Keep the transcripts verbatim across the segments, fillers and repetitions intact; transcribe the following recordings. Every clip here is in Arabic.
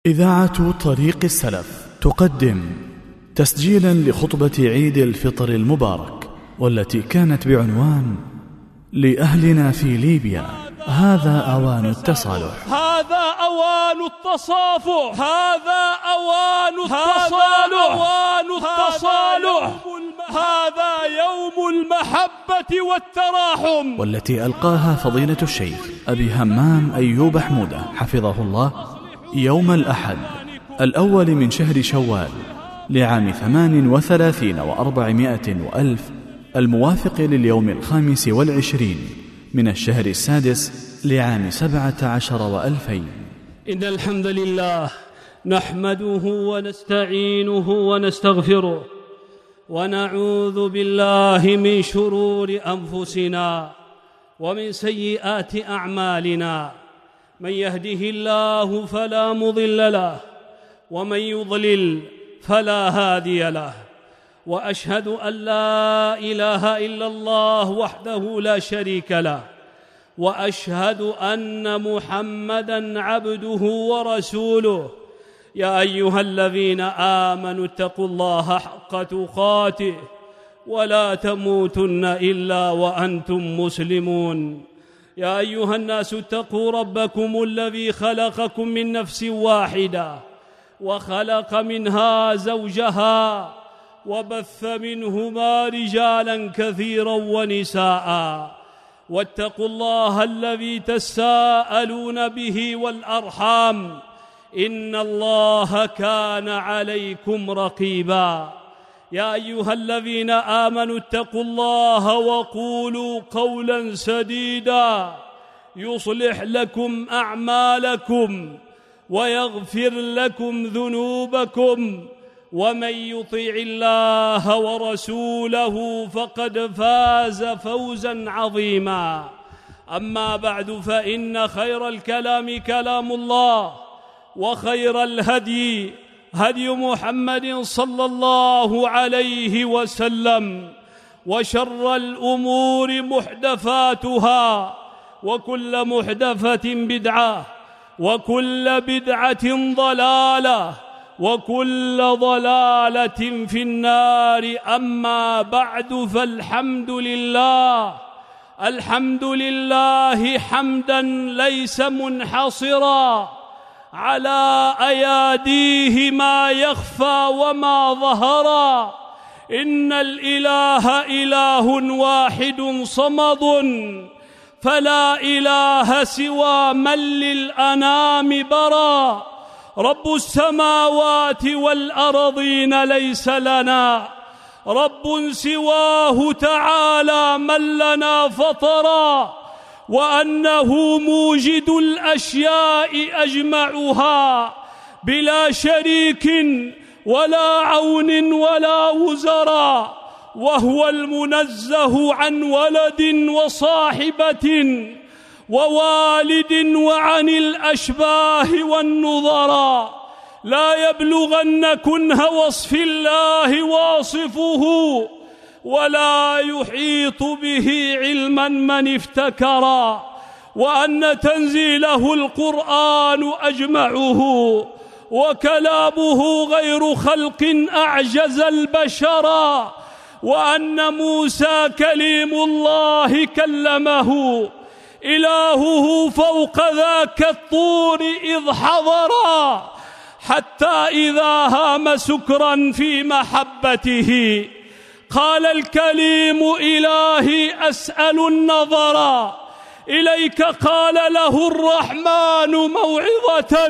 إذاعة طريق السلف تقدم تسجيلا لخطبة عيد الفطر المبارك، والتي كانت بعنوان لأهلنا في ليبيا هذا أوان التصالح. هذا أوان التصافح، هذا أوان التصالح، أوان التصالح، هذا يوم المحبة والتراحم، والتي ألقاها فضيلة الشيخ أبي همام أيوب حمودة حفظه الله يوم الأحد الأول من شهر شوال لعام ثمان وثلاثين وأربعمائة وألف، الموافق لليوم الخامس والعشرين من الشهر السادس لعام سبعة عشر وألفين. إن الحمد لله نحمده ونستعينه ونستغفره، ونعوذ بالله من شرور أنفسنا ومن سيئات أعمالنا. من يهده الله فلا مضل له، ومن يضلل فلا هادي له، وأشهد أن لا إله إلا الله وحده لا شريك له، وأشهد أن محمدًا عبده ورسوله. يا أيها الذين آمنوا اتقوا الله حق تقاته ولا تموتن إلا وأنتم مسلمون. يا أيها الناس اتقوا ربكم الذي خلقكم من نفس واحدة، وخلق منها زوجها، وبث منهما رجالا كثيرا ونساء. واتقوا الله الذي تساءلون به والأرحام، إن الله كان عليكم رقيبا. يا أيها الذين آمنوا اتقوا الله وقولوا قولا سديدا يصلح لكم أعمالكم ويغفر لكم ذنوبكم، ومن يطع الله ورسوله فقد فاز فوزا عظيما. أما بعد، فإن خير الكلام كلام الله، وخير الهدي هدي محمد صلى الله عليه وسلم، وشر الأمور محدثاتها، وكل محدثة بدعة، وكل بدعة ضلالة، وكل ضلالة في النار. أما بعد، فالحمد لله، الحمد لله حمدا ليس منحصرا على أياديه ما يخفى وما ظهرا. إن الإله إله واحد صمد، فلا إله سوى من للأنام برا. رب السماوات والأرضين ليس لنا رب سواه تعالى من لنا فطرا، وأنه موجد الأشياء أجمعها بلا شريك ولا عون ولا وزرا، وهو المنزه عن ولد وصاحبة ووالد وعن الأشباه والنظراء. لا يبلغن كنه وصف الله واصفه، ولا يحيط به علما من افتكرا. وأن تنزيله القرآن أجمعه، وكلامه غير خلق أعجز البشرا. وأن موسى كليم الله كلمه إلهه فوق ذاك الطور إذ حضرا، حتى إذا هام سكرا في محبته قال الكليم إلهي أسأل النظرا إليك. قال له الرحمن موعظة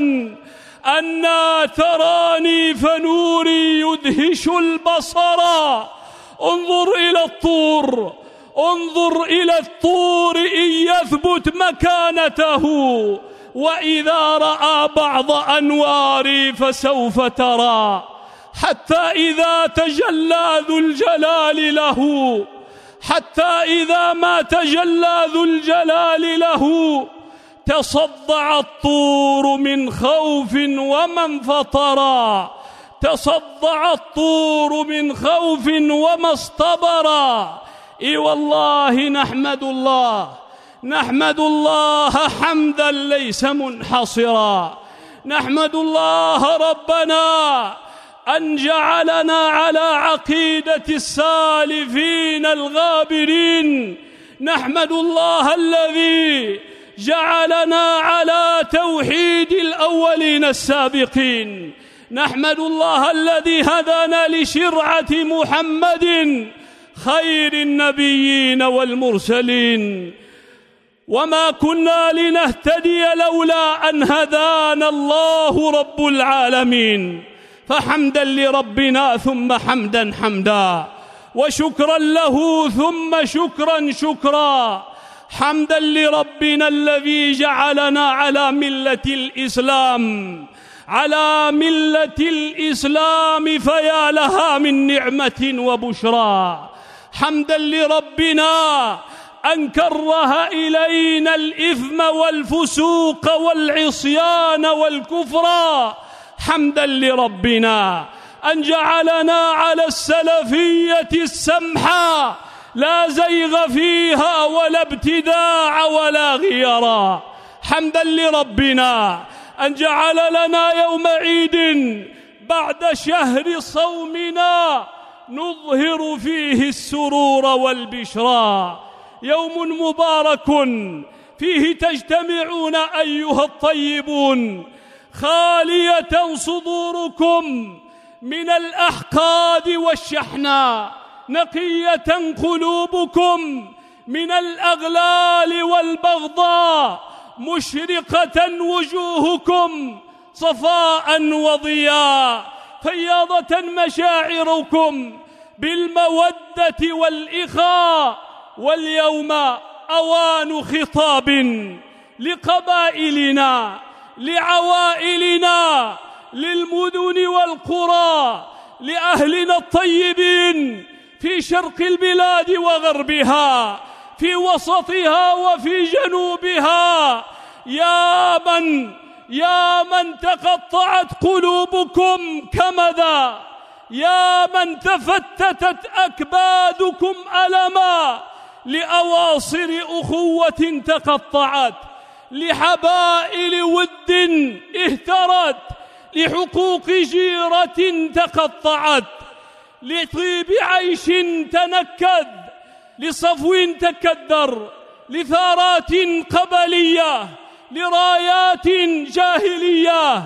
أنا تراني فنوري يدهش البصرا. انظر إلى الطور، انظر إلى الطور إن يثبت مكانته، وإذا رأى بعض أنواري فسوف ترى. حتى إذا تجلى ذو الجلال له، حتى إذا ما تجلى ذو الجلال له، تصدع الطور من خوف ومن فطرا. تصدع الطور من خوف وما اصطبرا. إي والله نحمد الله، نحمد الله حمدا ليس منحصرا، نحمد الله ربنا أن جعلنا على عقيدة السالفين الغابرين. نحمد الله الذي جعلنا على توحيد الأولين السابقين. نحمد الله الذي هدانا لشرعة محمد خير النبيين والمرسلين. وما كنا لنهتدي لولا أن هدانا الله رب العالمين. فحمدا لربنا ثم حمدا حمدا، وشكرا له ثم شكرا شكرا. حمدا لربنا الذي جعلنا على ملة الإسلام، على ملة الإسلام، فيا لها من نعمة وبشرى. حمدا لربنا أن كره إلينا الإثم والفسوق والعصيان والكفر. حمدا لربنا أن جعلنا على السلفية السمحة، لا زيغ فيها ولا ابتداع ولا غيرا. حمدا لربنا أن جعل لنا يوم عيد بعد شهر صومنا نظهر فيه السرور والبشرى. يوم مبارك فيه تجتمعون أيها الطيبون، خالية صدوركم من الأحقاد والشحناء، نقية قلوبكم من الأغلال والبغضاء، مشرقة وجوهكم صفاء وضياء، فياضة مشاعركم بالمودة والإخاء. واليوم أوان خطاب لقبائلنا، لعوائلنا، للمدن والقرى، لأهلنا الطيبين في شرق البلاد وغربها، في وسطها وفي جنوبها. يا من يا من تقطعت قلوبكم كمدا، يا من تفتتت أكبادكم ألما، لأواصر أخوة تقطعت، لحبائل ود اهترت، لحقوق جيرة تقطعت، لطيب عيش تنكد، لصفو تكدر، لثارات قبلية، لرايات جاهلية،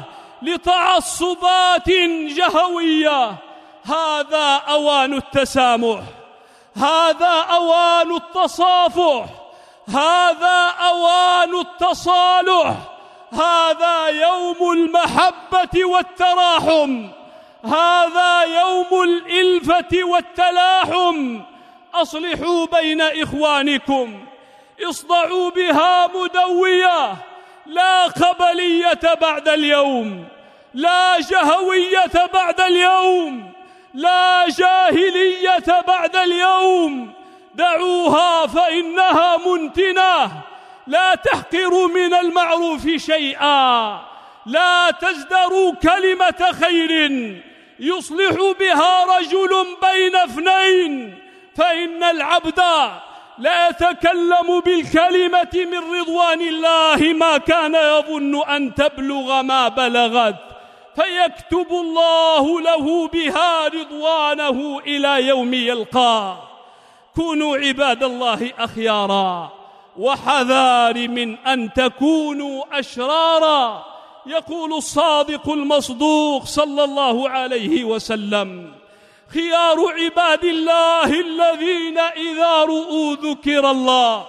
لتعصبات جهوية. هذا أوان التسامح، هذا أوان التصافح، هذا أوان التصالح، هذا يوم المحبة والتراحم، هذا يوم الإلفة والتلاحم. أصلحوا بين إخوانكم، اصدعوا بها مدوية. لا قبلية بعد اليوم، لا جهوية بعد اليوم، لا جاهلية بعد اليوم. دعوها فإنها منتنة. لا تحقروا من المعروف شيئا، لا تزدروا كلمة خير يصلح بها رجل بين اثنين، فإن العبد لا يتكلم بالكلمة من رضوان الله ما كان يظن أن تبلغ ما بلغت، فيكتب الله له بها رضوانه إلى يوم يلقاه. كونوا عباد الله أخيارا، وحذار من أن تكونوا أشرارا. يقول الصادق المصدوق صلى الله عليه وسلم: خيار عباد الله الذين إذا رؤوا ذكر الله،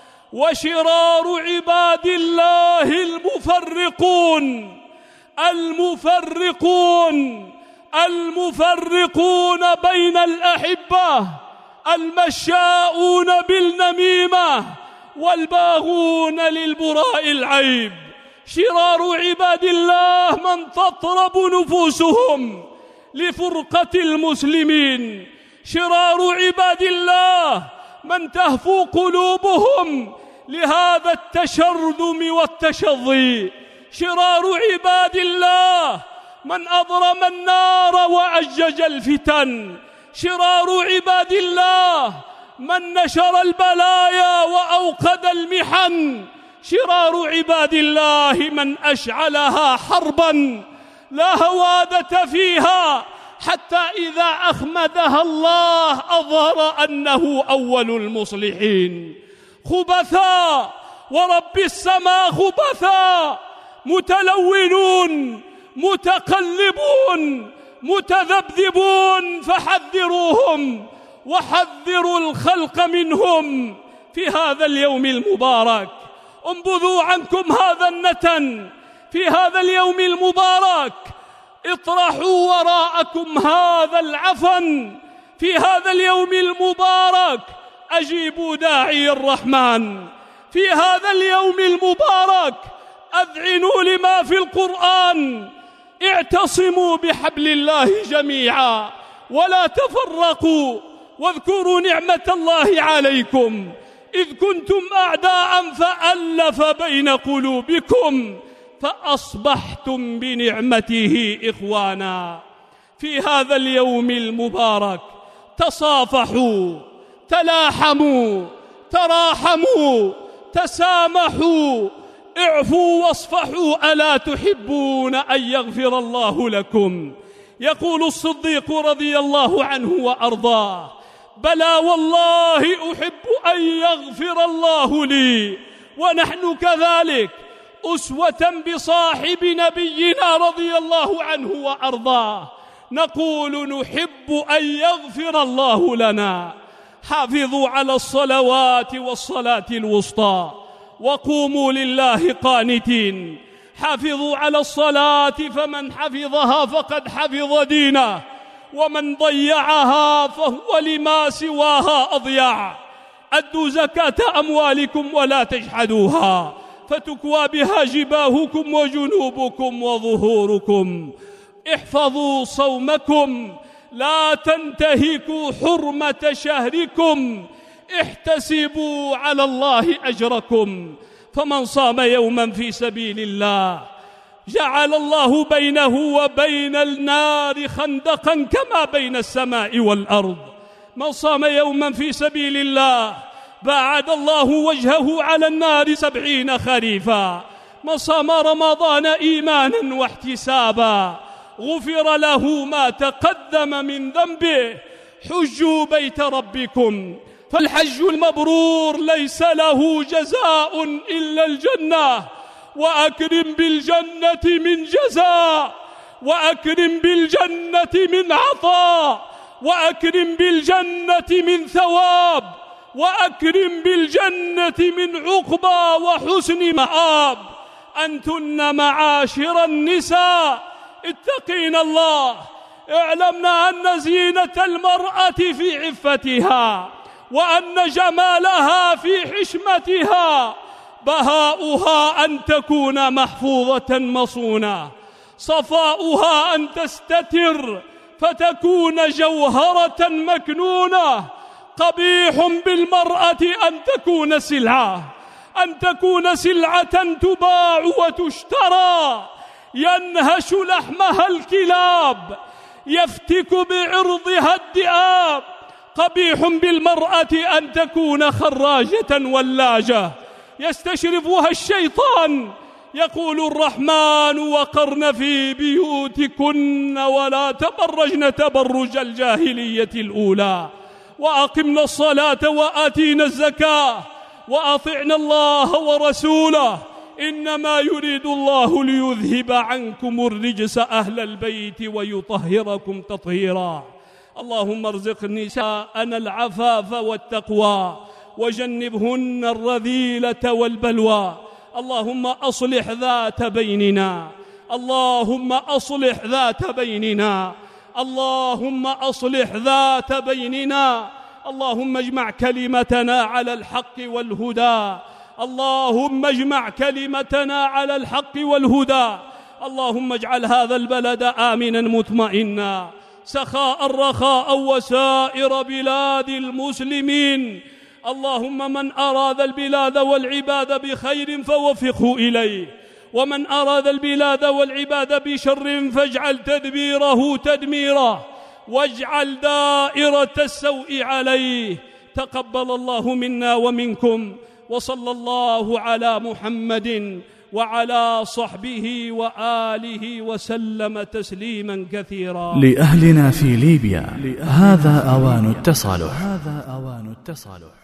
وشرار عباد الله المفرقون المفرقون المفرقون بين الأحبة، المشاؤون بالنميمة، والباغون للبراء العيب. شرار عباد الله من تطرب نفوسهم لفرقة المسلمين. شرار عباد الله من تهفو قلوبهم لهذا التشرذم والتشظي. شرار عباد الله من أضرم النار وأجج الفتن. شرار عباد الله من نشر البلايا وأوقد المحن. شرار عباد الله من أشعلها حربا لا هوادة فيها، حتى إذا أخمدها الله أظهر أنه أول المصلحين. خبثاء ورب السماء خبثاء، متلونون متقلبون متذبذبون، فحذروهم وحذروا الخلق منهم في هذا اليوم المبارك. انبذوا عنكم هذا النتن في هذا اليوم المبارك، اطرحوا وراءكم هذا العفن في هذا اليوم المبارك، أجيبوا داعي الرحمن في هذا اليوم المبارك، أذعنوا لما في القرآن، اعتصموا بحبل الله جميعا ولا تفرقوا، واذكروا نعمة الله عليكم إذ كنتم أعداء فألف بين قلوبكم فأصبحتم بنعمته إخوانا. في هذا اليوم المبارك تصافحوا، تلاحموا، تراحموا، تسامحوا، اعفوا واصفحوا، ألا تحبون أن يغفر الله لكم؟ يقول الصديق رضي الله عنه وأرضاه: بلى والله أحب أن يغفر الله لي. ونحن كذلك أسوة بصاحب نبينا رضي الله عنه وأرضاه، نقول نحب أن يغفر الله لنا. حافظوا على الصلوات والصلاة الوسطى وقوموا لله قانتين. حافظوا على الصلاة، فمن حفظها فقد حفظ دينه، ومن ضيعها فهو لما سواها أضيع. أدوا زكاة أموالكم ولا تجحدوها، فتكوى بها جباهكم وجنوبكم وظهوركم. احفظوا صومكم، لا تنتهكوا حرمة شهركم، احتسبوا على الله أجركم. فمن صام يوما في سبيل الله جعل الله بينه وبين النار خندقا كما بين السماء والأرض. من صام يوما في سبيل الله باعد الله وجهه على النار سبعين خريفا. من صام رمضان إيمانا واحتسابا غفر له ما تقدم من ذنبه. حجوا بيت ربكم، فالحج المبرور ليس له جزاء إلا الجنة. وأكرم بالجنة من جزاء، وأكرم بالجنة من عطاء، وأكرم بالجنة من ثواب، وأكرم بالجنة من عقبى وحسن مآب. أنتن معاشر النساء اتقين الله، اعلمنا أن زينة المرأة في عفتها، وأن جمالها في حشمتها، بهاؤها أن تكون محفوظة مصونة، صفاؤها أن تستتر فتكون جوهرة مكنونة. قبيح بالمرأة أن تكون سلعة، أن تكون سلعة تباع وتشترى، ينهش لحمها الكلاب، يفتك بعرضها الذئاب. قبيح بالمرأة أن تكون خراجة ولاجة يستشرفها الشيطان. يقول الرحمن: وقرن في بيوتكن ولا تبرجن تبرج الجاهلية الأولى، وأقمنا الصلاة وآتينا الزكاة وأطعنا الله ورسوله، إنما يريد الله ليذهب عنكم الرجس أهل البيت ويطهركم تطهيرا. اللهم ارزق نساءنا العفاف والتقوى، وجنبهن الرذيلة والبلوى. اللهم أصلح ذات بيننا، اللهم أصلح ذات بيننا، اللهم أصلح ذات بيننا. اللهم اجمع كلمتنا على الحق والهدى، اللهم اجمع كلمتنا على الحق والهدى. اللهم اجعل هذا البلد آمنا مطمئنا سخاء رخاء وسائر بلاد المسلمين. اللهم من أراد البلاد والعباد بخير فوفقه إليه، ومن أراد البلاد والعباد بشر فاجعل تدبيره تدميره، واجعل دائرة السوء عليه. تقبل الله منا ومنكم، وصلى الله على محمد وعلى صحبه وآله وسلم تسليما كثيرا. لأهلنا في ليبيا هذا أوان التصالح. هذا أوان التصالح.